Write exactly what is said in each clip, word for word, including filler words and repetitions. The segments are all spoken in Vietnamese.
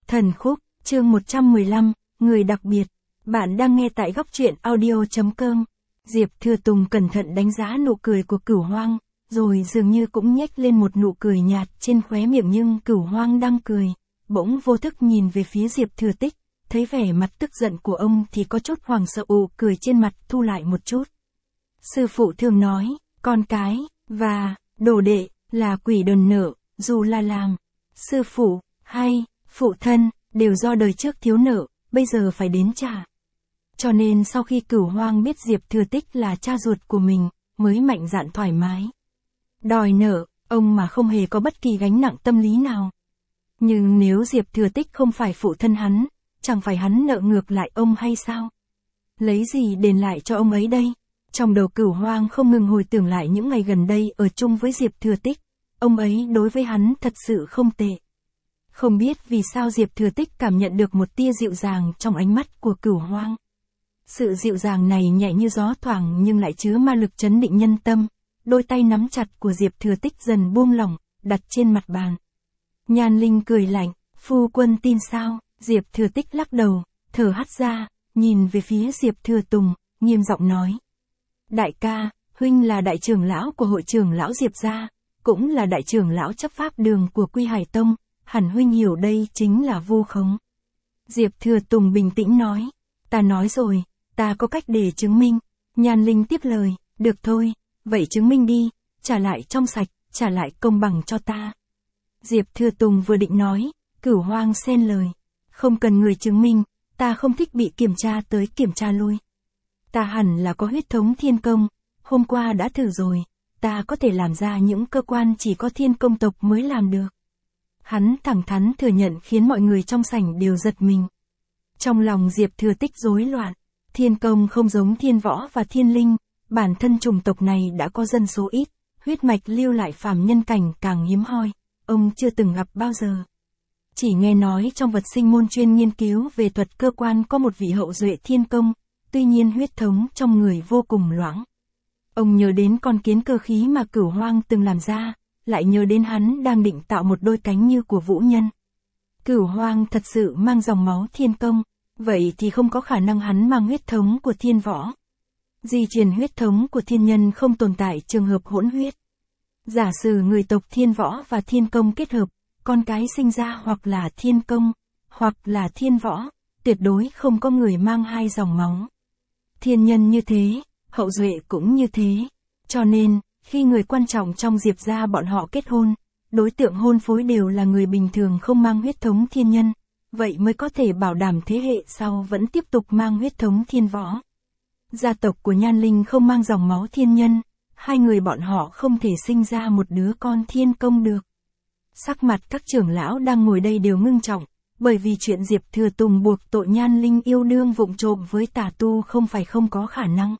Thần khúc, chương một trăm mười lăm, người đặc biệt. Bạn đang nghe tại góc truyện audio chấm com. Diệp Thừa Tùng cẩn thận đánh giá nụ cười của Cửu Hoang, rồi dường như cũng nhếch lên một nụ cười nhạt trên khóe miệng, nhưng Cửu Hoang đang cười, bỗng vô thức nhìn về phía Diệp Thừa Tích, thấy vẻ mặt tức giận của ông thì có chút hoảng sợ, ụ cười trên mặt thu lại một chút. Sư phụ thường nói, con cái, và, đồ đệ, là quỷ đần nợ, dù là làm, sư phụ, hay, phụ thân, đều do đời trước thiếu nợ, bây giờ phải đến trả. Cho nên sau khi Cửu Hoang biết Diệp Thừa Tích là cha ruột của mình, mới mạnh dạn thoải mái đòi nợ, ông mà không hề có bất kỳ gánh nặng tâm lý nào. Nhưng nếu Diệp Thừa Tích không phải phụ thân hắn, chẳng phải hắn nợ ngược lại ông hay sao? Lấy gì đền lại cho ông ấy đây? Trong đầu Cửu Hoang không ngừng hồi tưởng lại những ngày gần đây ở chung với Diệp Thừa Tích, ông ấy đối với hắn thật sự không tệ. Không biết vì sao Diệp Thừa Tích cảm nhận được một tia dịu dàng trong ánh mắt của Cửu Hoang. Sự dịu dàng này nhẹ như gió thoảng nhưng lại chứa ma lực trấn định nhân tâm. Đôi tay nắm chặt của Diệp Thừa Tích dần buông lỏng, đặt trên mặt bàn. Nhan Linh cười lạnh, phu quân tin sao? Diệp Thừa Tích lắc đầu, thở hắt ra, nhìn về phía Diệp Thừa Tùng, nghiêm giọng nói. Đại ca, huynh là đại trưởng lão của hội trưởng lão Diệp gia, cũng là đại trưởng lão chấp pháp đường của Quy Hải Tông, hẳn huynh hiểu đây chính là vu khống. Diệp Thừa Tùng bình tĩnh nói, ta nói rồi, ta có cách để chứng minh. Nhan Linh tiếp lời, được thôi, vậy chứng minh đi, trả lại trong sạch, trả lại công bằng cho ta. Diệp Thừa Tùng vừa định nói, Cửu Hoang xen lời, không cần người chứng minh, ta không thích bị kiểm tra tới kiểm tra lui. Ta hẳn là có huyết thống thiên công, hôm qua đã thử rồi, ta có thể làm ra những cơ quan chỉ có thiên công tộc mới làm được. Hắn thẳng thắn thừa nhận khiến mọi người trong sảnh đều giật mình. Trong lòng Diệp Thừa Tích rối loạn, thiên công không giống thiên võ và thiên linh, bản thân chủng tộc này đã có dân số ít, huyết mạch lưu lại phàm nhân cảnh càng hiếm hoi, ông chưa từng gặp bao giờ. Chỉ nghe nói trong vật sinh môn chuyên nghiên cứu về thuật cơ quan có một vị hậu duệ thiên công, tuy nhiên huyết thống trong người vô cùng loãng. Ông nhớ đến con kiến cơ khí mà Cửu Hoang từng làm ra, lại nhớ đến hắn đang định tạo một đôi cánh như của Vũ Nhân. Cửu Hoang thật sự mang dòng máu thiên công, vậy thì không có khả năng hắn mang huyết thống của thiên võ. Di truyền huyết thống của thiên nhân không tồn tại trường hợp hỗn huyết. Giả sử người tộc thiên võ và thiên công kết hợp, con cái sinh ra hoặc là thiên công, hoặc là thiên võ, tuyệt đối không có người mang hai dòng máu. Thiên nhân như thế, hậu duệ cũng như thế. Cho nên, khi người quan trọng trong Diệp gia bọn họ kết hôn, đối tượng hôn phối đều là người bình thường không mang huyết thống thiên nhân, vậy mới có thể bảo đảm thế hệ sau vẫn tiếp tục mang huyết thống thiên võ. Gia tộc của Nhan Linh không mang dòng máu thiên nhân, hai người bọn họ không thể sinh ra một đứa con thiên công được. Sắc mặt các trưởng lão đang ngồi đây đều ngưng trọng, bởi vì chuyện Diệp Thừa Tùng buộc tội Nhan Linh yêu đương vụng trộm với tà tu không phải không có khả năng.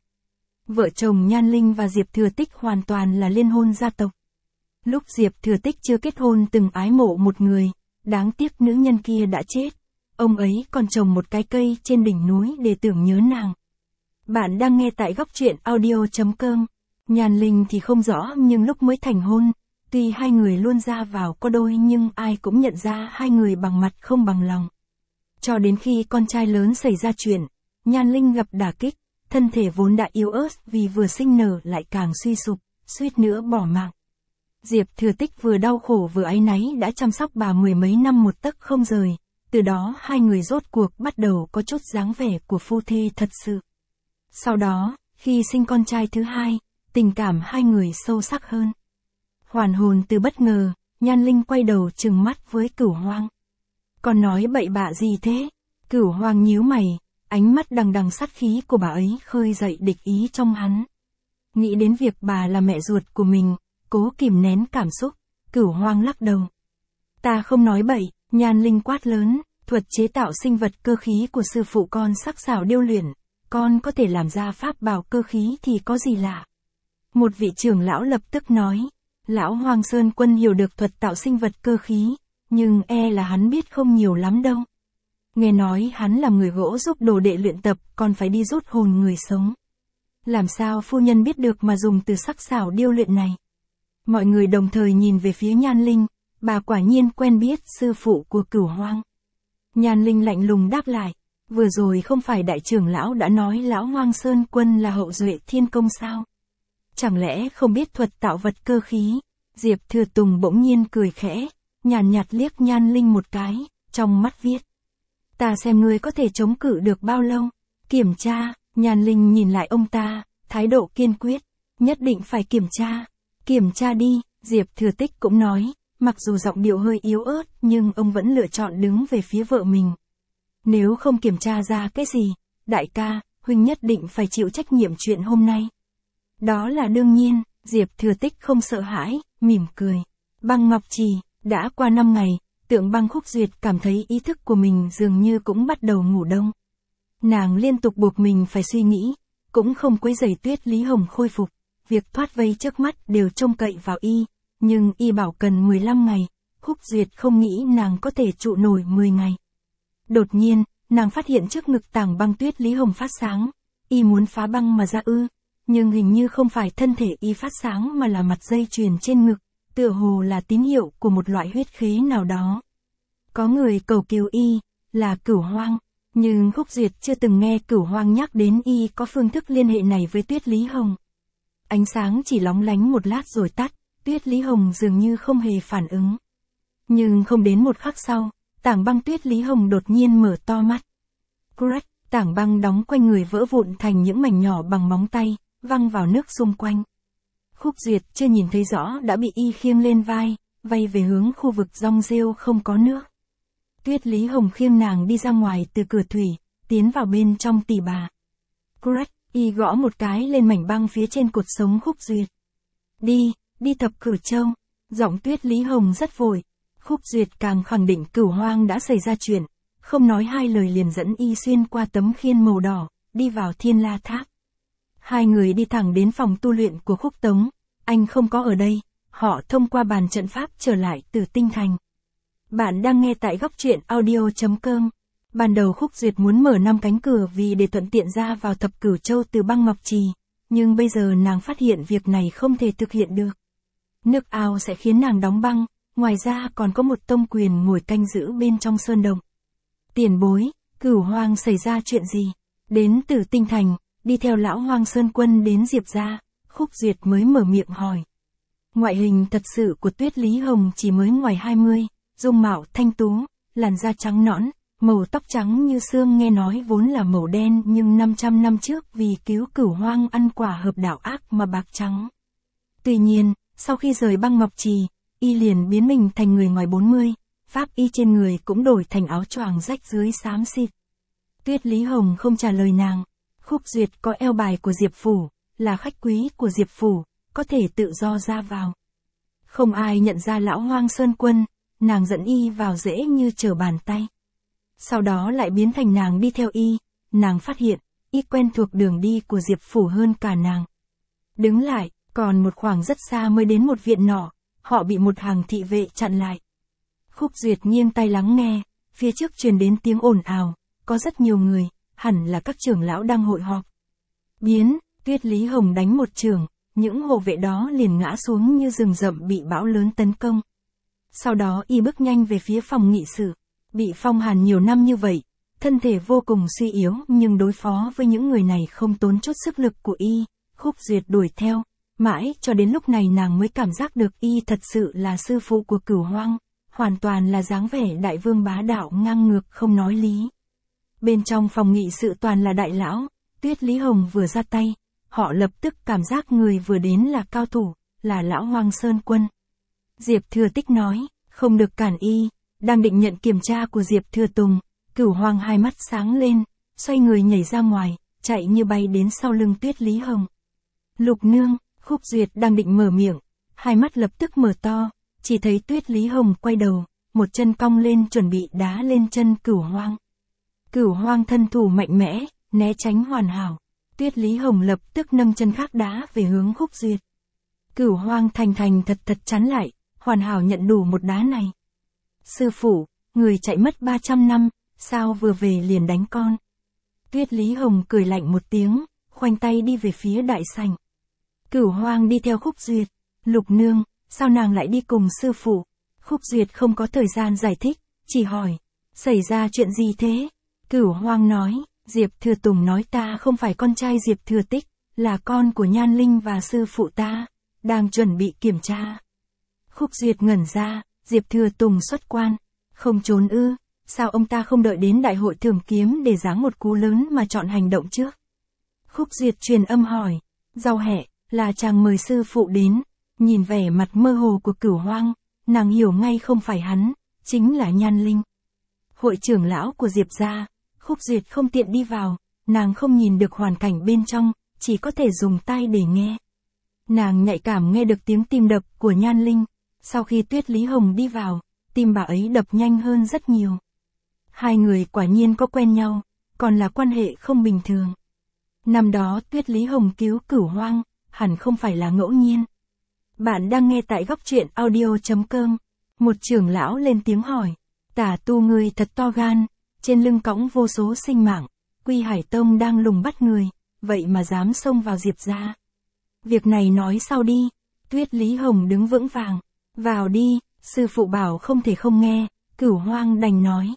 Vợ chồng Nhan Linh và Diệp Thừa Tích hoàn toàn là liên hôn gia tộc. Lúc Diệp Thừa Tích chưa kết hôn từng ái mộ một người, đáng tiếc nữ nhân kia đã chết. Ông ấy còn trồng một cái cây trên đỉnh núi để tưởng nhớ nàng. Bạn đang nghe tại góc truyện audio chấm com. Nhan Linh thì không rõ, nhưng lúc mới thành hôn, tuy hai người luôn ra vào có đôi nhưng ai cũng nhận ra hai người bằng mặt không bằng lòng. Cho đến khi con trai lớn xảy ra chuyện, Nhan Linh gặp đả kích, thân thể vốn đã yếu ớt vì vừa sinh nở lại càng suy sụp, suýt nữa bỏ mạng. Diệp Thừa Tích vừa đau khổ vừa áy náy đã chăm sóc bà mười mấy năm một tấc không rời, từ đó hai người rốt cuộc bắt đầu có chút dáng vẻ của phu thê thật sự. Sau đó, khi sinh con trai thứ hai, tình cảm hai người sâu sắc hơn. Hoàn hồn từ bất ngờ, Nhan Linh quay đầu trừng mắt với Cửu Hoang. Con nói bậy bạ gì thế? Cửu Hoang nhíu mày, ánh mắt đằng đằng sát khí của bà ấy khơi dậy địch ý trong hắn. Nghĩ đến việc bà là mẹ ruột của mình, cố kìm nén cảm xúc, Cửu Hoang lắc đầu. Ta không nói bậy, Nhan Linh quát lớn, thuật chế tạo sinh vật cơ khí của sư phụ con sắc sảo điêu luyện, con có thể làm ra pháp bảo cơ khí thì có gì lạ. Một vị trưởng lão lập tức nói, lão Hoàng Sơn Quân hiểu được thuật tạo sinh vật cơ khí, nhưng e là hắn biết không nhiều lắm đâu. Nghe nói hắn làm người gỗ giúp đồ đệ luyện tập, còn phải đi rút hồn người sống. Làm sao phu nhân biết được mà dùng từ sắc sảo điêu luyện này? Mọi người đồng thời nhìn về phía Nhan Linh, bà quả nhiên quen biết sư phụ của Cửu Hoang. Nhan Linh lạnh lùng đáp lại, vừa rồi không phải đại trưởng lão đã nói lão Hoang Sơn Quân là hậu duệ thiên công sao? Chẳng lẽ không biết thuật tạo vật cơ khí? Diệp Thừa Tùng bỗng nhiên cười khẽ, nhàn nhạt liếc Nhan Linh một cái, trong mắt viết. Ta xem ngươi có thể chống cự được bao lâu? Kiểm tra, Nhan Linh nhìn lại ông ta, thái độ kiên quyết, nhất định phải kiểm tra. Kiểm tra đi, Diệp Thừa Tích cũng nói, mặc dù giọng điệu hơi yếu ớt nhưng ông vẫn lựa chọn đứng về phía vợ mình. Nếu không kiểm tra ra cái gì, đại ca, huynh nhất định phải chịu trách nhiệm chuyện hôm nay. Đó là đương nhiên, Diệp Thừa Tích không sợ hãi, mỉm cười. Băng Ngọc Trì, đã qua năm ngày, Tượng Băng Khúc Duyệt cảm thấy ý thức của mình dường như cũng bắt đầu ngủ đông. Nàng liên tục buộc mình phải suy nghĩ, cũng không quấy rầy Tuyết Lý Hồng khôi phục, việc thoát vây trước mắt đều trông cậy vào y, nhưng y bảo cần mười lăm ngày, Khúc Duyệt không nghĩ nàng có thể trụ nổi mười ngày. Đột nhiên, nàng phát hiện trước ngực tảng băng Tuyết Lý Hồng phát sáng, y muốn phá băng mà ra ư, nhưng hình như không phải thân thể y phát sáng mà là mặt dây chuyền trên ngực, tựa hồ là tín hiệu của một loại huyết khế nào đó. Có người cầu cứu y, là Cửu Hoang, nhưng Khúc Duyệt chưa từng nghe Cửu Hoang nhắc đến y có phương thức liên hệ này với Tuyết Lý Hồng. Ánh sáng chỉ lóng lánh một lát rồi tắt, Tuyết Lý Hồng dường như không hề phản ứng. Nhưng không đến một khắc sau, tảng băng Tuyết Lý Hồng đột nhiên mở to mắt. Crack, tảng băng đóng quanh người vỡ vụn thành những mảnh nhỏ bằng móng tay, văng vào nước xung quanh. Khúc Duyệt chưa nhìn thấy rõ đã bị y khiêng lên vai, vay về hướng khu vực rong rêu không có nước. Tuyết Lý Hồng khiêng nàng đi ra ngoài từ cửa thủy, tiến vào bên trong tỉ bà. Crack, y gõ một cái lên mảnh băng phía trên cột sống Khúc Duyệt. Đi, đi Thập Cửu Châu. Giọng Tuyết Lý Hồng rất vội. Khúc Duyệt càng khẳng định Cửu Hoang đã xảy ra chuyện, không nói hai lời liền dẫn y xuyên qua tấm khiên màu đỏ, đi vào Thiên La Tháp. Hai người đi thẳng đến phòng tu luyện của Khúc Tống, anh không có ở đây, họ thông qua bàn trận pháp trở lại từ Tinh Thành. Bạn đang nghe tại góc truyện audio chấm com. Ban đầu Khúc Duyệt muốn mở năm cánh cửa vì để thuận tiện ra vào Thập Cửu Châu từ Băng Ngọc Trì, nhưng bây giờ nàng phát hiện việc này không thể thực hiện được. Nước ao sẽ khiến nàng đóng băng, ngoài ra còn có một tông quyền ngồi canh giữ bên trong sơn động. Tiền bối, Cửu Hoang xảy ra chuyện gì? Đến từ Tinh Thành, đi theo lão Hoang Sơn Quân đến Diệp gia, Khúc Duyệt mới mở miệng hỏi. Ngoại hình thật sự của Tuyết Lý Hồng chỉ mới ngoài hai mươi, dung mạo thanh tú, làn da trắng nõn, màu tóc trắng như xương, nghe nói vốn là màu đen nhưng năm trăm năm trước vì cứu Cửu Hoang ăn quả hợp đạo ác mà bạc trắng. Tuy nhiên, sau khi rời Băng Ngọc Trì, y liền biến mình thành người ngoài bốn mươi, pháp y trên người cũng đổi thành áo choàng rách dưới xám xịt. Tuyết Lý Hồng không trả lời nàng. Khúc Duyệt có eo bài của Diệp Phủ, là khách quý của Diệp Phủ, có thể tự do ra vào. Không ai nhận ra lão Hoang Sơn Quân, nàng dẫn y vào dễ như trở bàn tay. Sau đó lại biến thành nàng đi theo y, nàng phát hiện, y quen thuộc đường đi của Diệp Phủ hơn cả nàng. Đứng lại, còn một khoảng rất xa mới đến một viện nọ, họ bị một hàng thị vệ chặn lại. Khúc Duyệt nghiêng tai lắng nghe, phía trước truyền đến tiếng ồn ào, có rất nhiều người, hẳn là các trưởng lão đang hội họp. Biến, Tuyết Lý Hồng đánh một chưởng, những hộ vệ đó liền ngã xuống như rừng rậm bị bão lớn tấn công. Sau đó y bước nhanh về phía phòng nghị sự, bị phong hàn nhiều năm như vậy, thân thể vô cùng suy yếu nhưng đối phó với những người này không tốn chút sức lực của y. Khúc Duyệt đuổi theo, mãi cho đến lúc này nàng mới cảm giác được y thật sự là sư phụ của Cửu Hoang, hoàn toàn là dáng vẻ đại vương bá đạo ngang ngược không nói lý. Bên trong phòng nghị sự toàn là đại lão, Tuyết Lý Hồng vừa ra tay, họ lập tức cảm giác người vừa đến là cao thủ, là lão Hoang Sơn Quân. Diệp Thừa Tích nói, không được cản y, đang định nhận kiểm tra của Diệp Thừa Tùng, Cửu Hoang hai mắt sáng lên, xoay người nhảy ra ngoài, chạy như bay đến sau lưng Tuyết Lý Hồng. Lục nương, Khúc Duyệt đang định mở miệng, hai mắt lập tức mở to, chỉ thấy Tuyết Lý Hồng quay đầu, một chân cong lên chuẩn bị đá lên chân Cửu Hoang. Cửu Hoang thân thủ mạnh mẽ, né tránh hoàn hảo. Tuyết Lý Hồng lập tức nâng chân khác đá về hướng Khúc Duyệt. Cửu Hoang thành thành thật thật chắn lại, hoàn hảo nhận đủ một đá này. Sư phụ, người chạy mất ba trăm năm, sao vừa về liền đánh con? Tuyết Lý Hồng cười lạnh một tiếng, khoanh tay đi về phía đại sảnh. Cửu Hoang đi theo Khúc Duyệt. Lục nương, sao nàng lại đi cùng sư phụ? Khúc Duyệt không có thời gian giải thích, chỉ hỏi. Xảy ra chuyện gì thế? Cửu Hoang nói, Diệp Thừa Tùng nói ta không phải con trai Diệp Thừa Tích, là con của Nhan Linh và sư phụ ta, đang chuẩn bị kiểm tra. Khúc Duyệt ngẩn ra, Diệp Thừa Tùng xuất quan, không trốn ư, sao ông ta không đợi đến đại hội thường kiếm để giáng một cú lớn mà chọn hành động trước? Khúc Duyệt truyền âm hỏi, Rau Hẹ, là chàng mời sư phụ đến, nhìn vẻ mặt mơ hồ của Cửu Hoang, nàng hiểu ngay không phải hắn, chính là Nhan Linh. Hội trưởng lão của Diệp gia, Khúc Duyệt không tiện đi vào, nàng không nhìn được hoàn cảnh bên trong, chỉ có thể dùng tai để nghe. Nàng nhạy cảm nghe được tiếng tim đập của Nhan Linh, sau khi Tuyết Lý Hồng đi vào, tim bà ấy đập nhanh hơn rất nhiều. Hai người quả nhiên có quen nhau, còn là quan hệ không bình thường. Năm đó Tuyết Lý Hồng cứu Cửu Hoang, hẳn không phải là ngẫu nhiên. Bạn đang nghe tại góc truyện audio chấm com. Một trưởng lão lên tiếng hỏi, Tả Tu ngươi thật to gan, trên lưng cõng vô số sinh mạng, Quy Hải Tông đang lùng bắt người, vậy mà dám xông vào Diệp gia. Việc này nói sau đi. Tuyết Lý Hồng đứng vững vàng, vào đi, sư phụ bảo không thể không nghe, Cửu Hoang đành nói.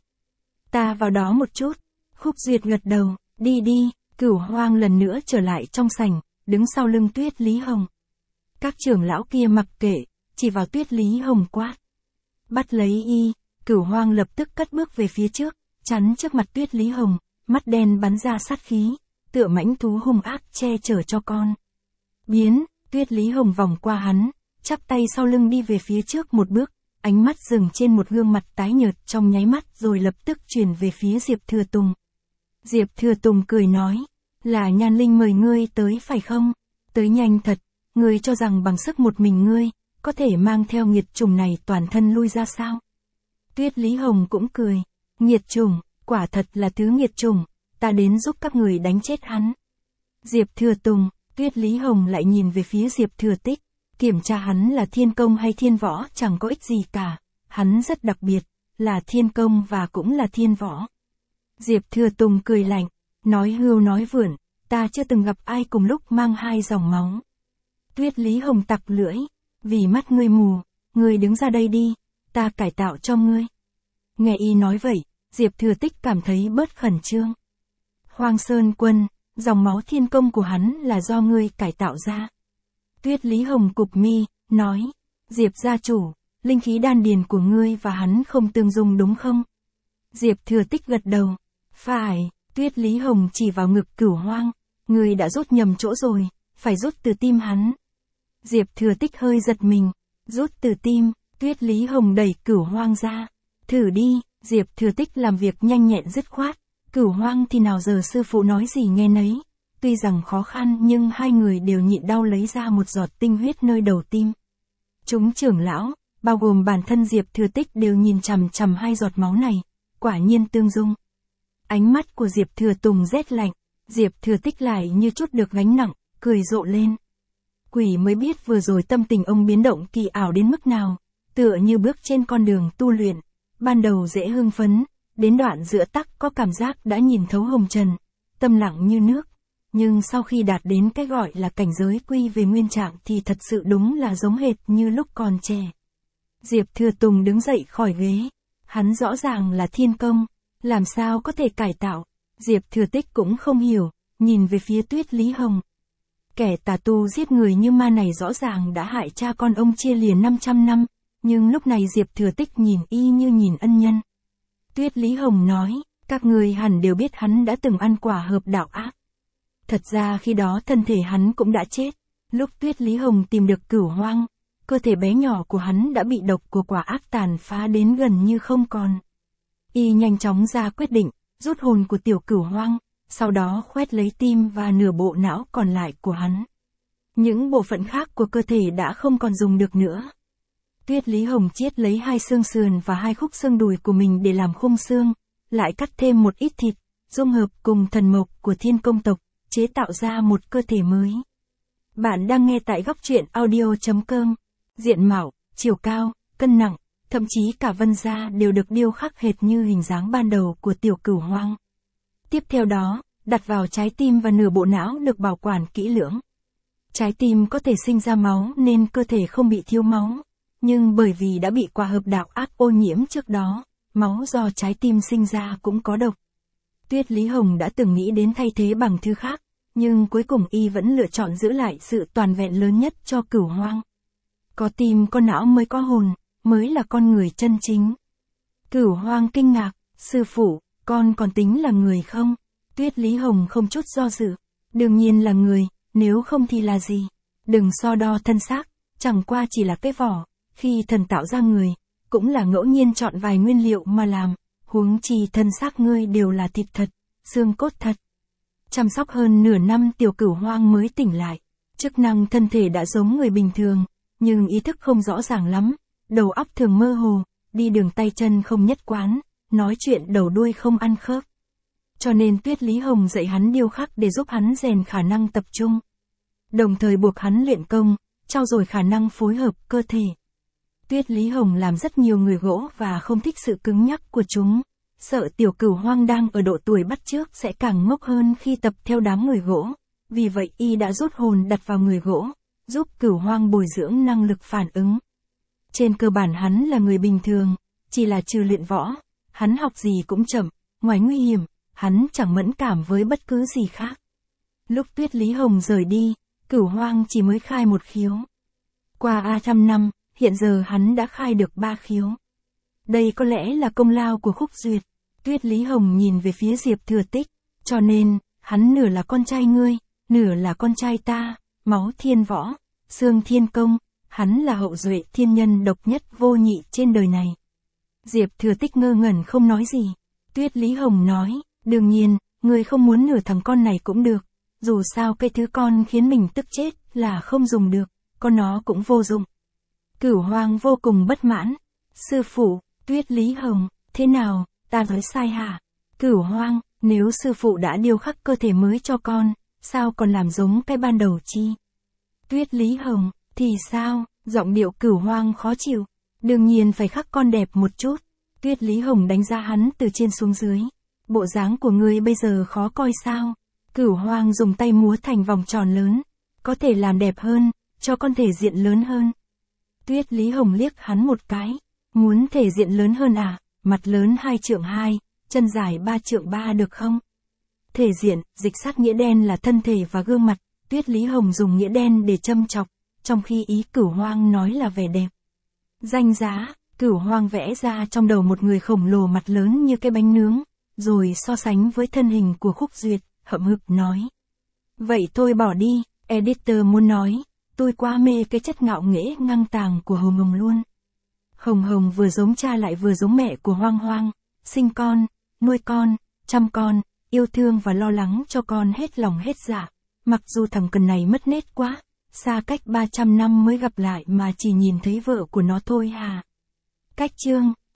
Ta vào đó một chút. Khúc Duyệt gật đầu, đi đi. Cửu Hoang lần nữa trở lại trong sảnh, đứng sau lưng Tuyết Lý Hồng. Các trưởng lão kia mặc kệ, chỉ vào Tuyết Lý Hồng quát. Bắt lấy y. Cửu Hoang lập tức cất bước về phía trước, chắn trước mặt Tuyết Lý Hồng, mắt đen bắn ra sát khí, tựa mãnh thú hung ác che chở cho con. Biến, Tuyết Lý Hồng vòng qua hắn, chắp tay sau lưng đi về phía trước một bước, ánh mắt dừng trên một gương mặt tái nhợt trong nháy mắt rồi lập tức chuyển về phía Diệp Thừa Tùng. Diệp Thừa Tùng cười nói, là Nhan Linh mời ngươi tới phải không? Tới nhanh thật, ngươi cho rằng bằng sức một mình ngươi, có thể mang theo nghiệt trùng này toàn thân lui ra sao? Tuyết Lý Hồng cũng cười, nghiệt trùng, quả thật là thứ nghiệt trùng, ta đến giúp các người đánh chết hắn. Diệp Thừa Tùng, Tuyết Lý Hồng lại nhìn về phía Diệp Thừa Tích, kiểm tra hắn là thiên công hay thiên võ chẳng có ích gì cả, hắn rất đặc biệt, là thiên công và cũng là thiên võ. Diệp Thừa Tùng cười lạnh, nói hưu nói vượn, ta chưa từng gặp ai cùng lúc mang hai dòng máu. Tuyết Lý Hồng tặc lưỡi, vì mắt ngươi mù, ngươi đứng ra đây đi, ta cải tạo cho ngươi. Nghe y nói vậy, Diệp Thừa Tích cảm thấy bớt khẩn trương. Hoang Sơn Quân, dòng máu thiên công của hắn là do ngươi cải tạo ra. Tuyết Lý Hồng cụp mi, nói, Diệp gia chủ, linh khí đan điền của ngươi và hắn không tương dung đúng không? Diệp Thừa Tích gật đầu, phải. Tuyết Lý Hồng chỉ vào ngực Cửu Hoang, ngươi đã rút nhầm chỗ rồi, phải rút từ tim hắn. Diệp Thừa Tích hơi giật mình, rút từ tim. Tuyết Lý Hồng đẩy Cửu Hoang ra, thử đi. Diệp Thừa Tích làm việc nhanh nhẹn dứt khoát, Cửu Hoang thì nào giờ sư phụ nói gì nghe nấy. Tuy rằng khó khăn nhưng hai người đều nhịn đau lấy ra một giọt tinh huyết nơi đầu tim. Chúng trưởng lão, bao gồm bản thân Diệp Thừa Tích đều nhìn chằm chằm hai giọt máu này, quả nhiên tương dung. Ánh mắt của Diệp Thừa Tùng rét lạnh, Diệp Thừa Tích lại như chút được gánh nặng, cười rộ lên. Quỷ mới biết vừa rồi tâm tình ông biến động kỳ ảo đến mức nào, tựa như bước trên con đường tu luyện, ban đầu dễ hưng phấn, đến đoạn giữa tắc có cảm giác đã nhìn thấu hồng trần, tâm lặng như nước, nhưng sau khi đạt đến cái gọi là cảnh giới quy về nguyên trạng thì thật sự đúng là giống hệt như lúc còn trẻ. Diệp Thừa Tùng đứng dậy khỏi ghế, hắn rõ ràng là thiên công, làm sao có thể cải tạo. Diệp Thừa Tích cũng không hiểu, nhìn về phía Tuyết Lý Hồng. Kẻ tà tu giết người như ma này rõ ràng đã hại cha con ông chia lìa năm trăm năm, nhưng lúc này Diệp Thừa Tích nhìn y như nhìn ân nhân. Tuyết Lý Hồng nói, các người hẳn đều biết hắn đã từng ăn quả hợp đạo ác. Thật ra khi đó thân thể hắn cũng đã chết, lúc Tuyết Lý Hồng tìm được Cửu Hoang, cơ thể bé nhỏ của hắn đã bị độc của quả ác tàn phá đến gần như không còn. Y nhanh chóng ra quyết định, rút hồn của tiểu Cửu Hoang, sau đó khoét lấy tim và nửa bộ não còn lại của hắn. Những bộ phận khác của cơ thể đã không còn dùng được nữa. Tuyết Lý Hồng chiết lấy hai xương sườn và hai khúc xương đùi của mình để làm khung xương, lại cắt thêm một ít thịt, dung hợp cùng thần mộc của thiên công tộc, chế tạo ra một cơ thể mới. Bạn đang nghe tại góc truyện audio chấm com. Diện mạo, chiều cao, cân nặng, thậm chí cả vân da đều được điêu khắc hệt như hình dáng ban đầu của tiểu Cửu Hoang. Tiếp theo đó, đặt vào trái tim và nửa bộ não được bảo quản kỹ lưỡng. Trái tim có thể sinh ra máu nên cơ thể không bị thiếu máu, nhưng bởi vì đã bị quả hợp đạo ác ô nhiễm trước đó, máu do trái tim sinh ra cũng có độc. Tuyết Lý Hồng đã từng nghĩ đến thay thế bằng thứ khác, nhưng cuối cùng y vẫn lựa chọn giữ lại sự toàn vẹn lớn nhất cho Cửu Hoang. Có tim có não mới có hồn, mới là con người chân chính. Cửu Hoang kinh ngạc, sư phụ, con còn tính là người không? Tuyết Lý Hồng không chút do dự, đương nhiên là người, nếu không thì là gì? Đừng so đo thân xác, chẳng qua chỉ là cái vỏ, khi thần tạo ra người, cũng là ngẫu nhiên chọn vài nguyên liệu mà làm, huống chi thân xác ngươi đều là thịt thật, xương cốt thật. Chăm sóc hơn nửa năm Tiểu Cửu Hoang mới tỉnh lại, chức năng thân thể đã giống người bình thường, nhưng ý thức không rõ ràng lắm, đầu óc thường mơ hồ, đi đường tay chân không nhất quán, nói chuyện đầu đuôi không ăn khớp. Cho nên Tuyết Lý Hồng dạy hắn điêu khắc để giúp hắn rèn khả năng tập trung. Đồng thời buộc hắn luyện công, trau dồi khả năng phối hợp cơ thể. Tuyết Lý Hồng làm rất nhiều người gỗ và không thích sự cứng nhắc của chúng, sợ Tiểu Cửu Hoang đang ở độ tuổi bắt chước sẽ càng ngốc hơn khi tập theo đám người gỗ, vì vậy y đã rút hồn đặt vào người gỗ, giúp Cửu Hoang bồi dưỡng năng lực phản ứng. Trên cơ bản hắn là người bình thường, chỉ là trừ luyện võ, hắn học gì cũng chậm, ngoài nguy hiểm, hắn chẳng mẫn cảm với bất cứ gì khác. Lúc Tuyết Lý Hồng rời đi, Cửu Hoang chỉ mới khai một khiếu. Qua a trăm năm, hiện giờ hắn đã khai được ba khiếu. Đây có lẽ là công lao của Khúc Duyệt. Tuyết Lý Hồng nhìn về phía Diệp Thừa Tích, cho nên, hắn nửa là con trai ngươi, nửa là con trai ta, máu thiên võ, xương thiên công, hắn là hậu duệ thiên nhân độc nhất vô nhị trên đời này. Diệp Thừa Tích ngơ ngẩn không nói gì. Tuyết Lý Hồng nói, đương nhiên, ngươi không muốn nửa thằng con này cũng được, dù sao cái thứ con khiến mình tức chết là không dùng được, con nó cũng vô dụng. Cửu Hoang vô cùng bất mãn. Sư phụ, Tuyết Lý Hồng, thế nào, ta nói sai hả? Cửu Hoang, nếu sư phụ đã điêu khắc cơ thể mới cho con, sao còn làm giống cái ban đầu chi? Tuyết Lý Hồng, thì sao? Giọng điệu Cửu Hoang khó chịu. Đương nhiên phải khắc con đẹp một chút. Tuyết Lý Hồng đánh giá hắn từ trên xuống dưới. Bộ dáng của ngươi bây giờ khó coi sao? Cửu Hoang dùng tay múa thành vòng tròn lớn. Có thể làm đẹp hơn, cho con thể diện lớn hơn. Tuyết Lý Hồng liếc hắn một cái. Muốn thể diện lớn hơn à? Mặt lớn hai trượng hai, chân dài ba trượng ba được không? Thể diện, dịch sát nghĩa đen là thân thể và gương mặt. Tuyết Lý Hồng dùng nghĩa đen để châm chọc, trong khi ý Cửu Hoang nói là vẻ đẹp. Danh giá, Cửu Hoang vẽ ra trong đầu một người khổng lồ mặt lớn như cái bánh nướng, rồi so sánh với thân hình của Khúc Duyệt, hậm hực nói. Vậy thôi bỏ đi, editor muốn nói, tôi quá mê cái chất ngạo nghễ ngang tàng của Hồng Hồng luôn. Hồng Hồng vừa giống cha lại vừa giống mẹ của Hoang Hoang, sinh con, nuôi con, chăm con, yêu thương và lo lắng cho con hết lòng hết dạ. Mặc dù thằng cần này mất nết quá, xa cách ba trăm năm mới gặp lại mà chỉ nhìn thấy vợ của nó thôi hà. Cách chương